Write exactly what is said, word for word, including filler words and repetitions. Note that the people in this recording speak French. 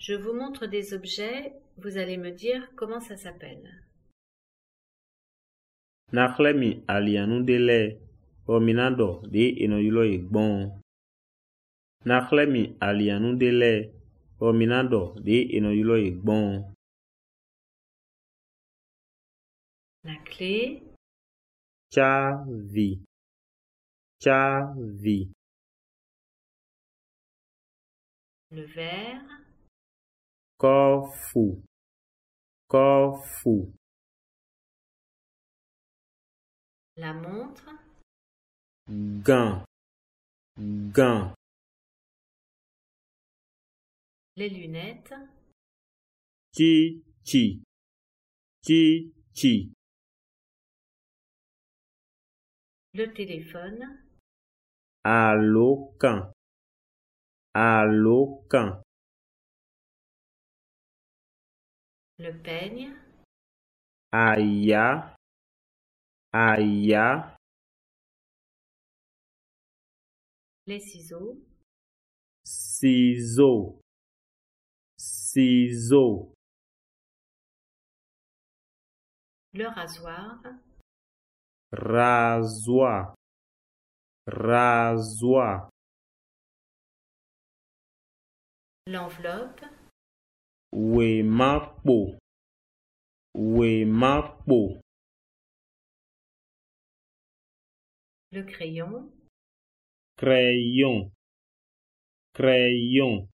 Je vous montre des objets, vous allez me dire comment ça s'appelle. Naxlemi alianu dele ominado de enoyulo igbon. Naxlemi alianu dele ominado de enoyulo igbon. La clé, Chavi. Chavi. le verre, Kofu. Kofu. la montre, Gant. Gant. les lunettes, Chi chi. Chi chi. le téléphone, Alocan. Alocan. le peigne, Aya. Aya. les ciseaux, Ciseaux. Ciseaux. le rasoir, Rasoir. Rasoir. l'enveloppe, Wemapo. Wemapo. le crayon, Crayon. Crayon.